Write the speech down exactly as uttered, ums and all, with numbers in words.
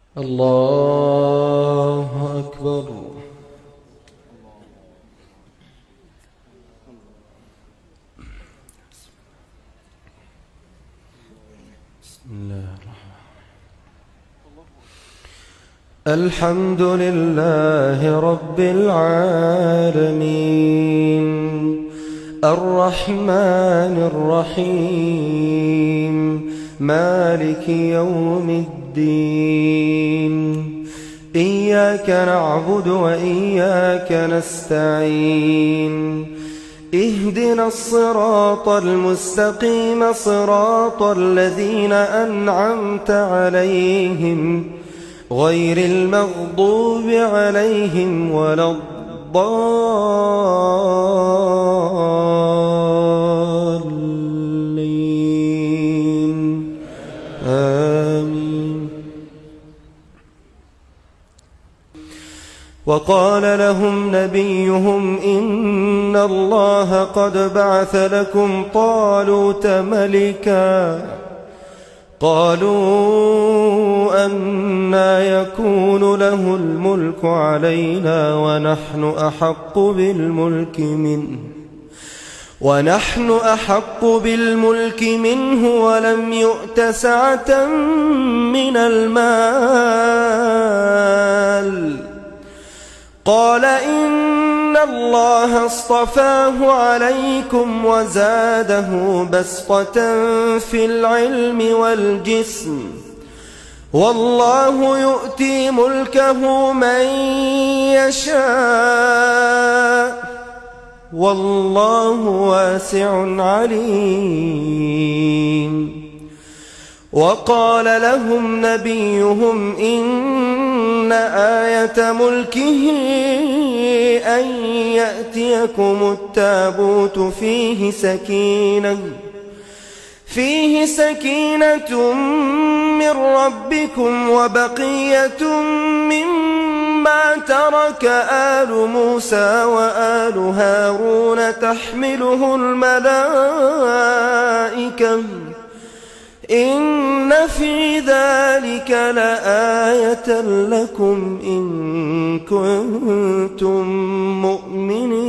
الله أكبر. بسم الله الرحمن الرحيم. الحمد لله رب العالمين الرحمن الرحيم مالك يوم الدين إياك نعبد وإياك نستعين اهدنا الصراط المستقيم صراط الذين أنعمت عليهم غير المغضوب عليهم ولا الضالين آمين. وقال لهم نبيهم إن الله قد بعث لكم طالوت ملكا قالوا أنى يكون له الملك علينا ونحن أحق بالملك منه ونحن أحق بالملك منه ولم يؤت سعة من المال قال إن الله اصطفاه عليكم وزاده بسطة في العلم والجسم والله يؤتي ملكه من يشاء والله واسع عليم. وقال لهم نبيهم إن آية ملكه أن يأتيكم التابوت فيه سكينة فيه سكينة من ربكم وبقية مما ترك آل موسى وآل هارون تحمله الملائكة إن في ذلك لآية لكم إن كنتم مؤمنين.